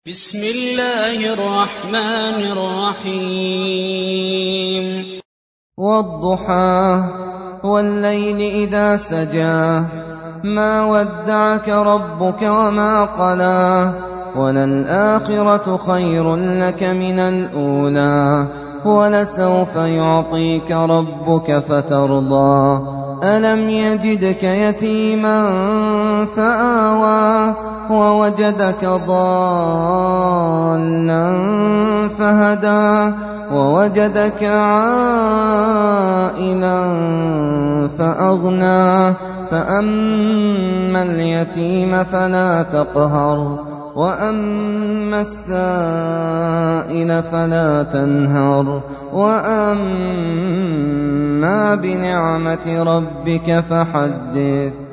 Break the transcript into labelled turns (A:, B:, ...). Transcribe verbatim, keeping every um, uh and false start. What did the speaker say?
A: بسم الله الرحمن الرحيم
B: والضحى والليل إذا سجى ما ودعك ربك وما قلى وللآخرة خير لك من الأولى ولسوف يعطيك ربك فترضى ألم يجدك يتيما فآوى ووجدك ضالا فهدى ووجدك عائلا فأغنى فأما اليتيم فلا تقهر وأما السائل فلا تنهر وأما بنعمة ربك فحدث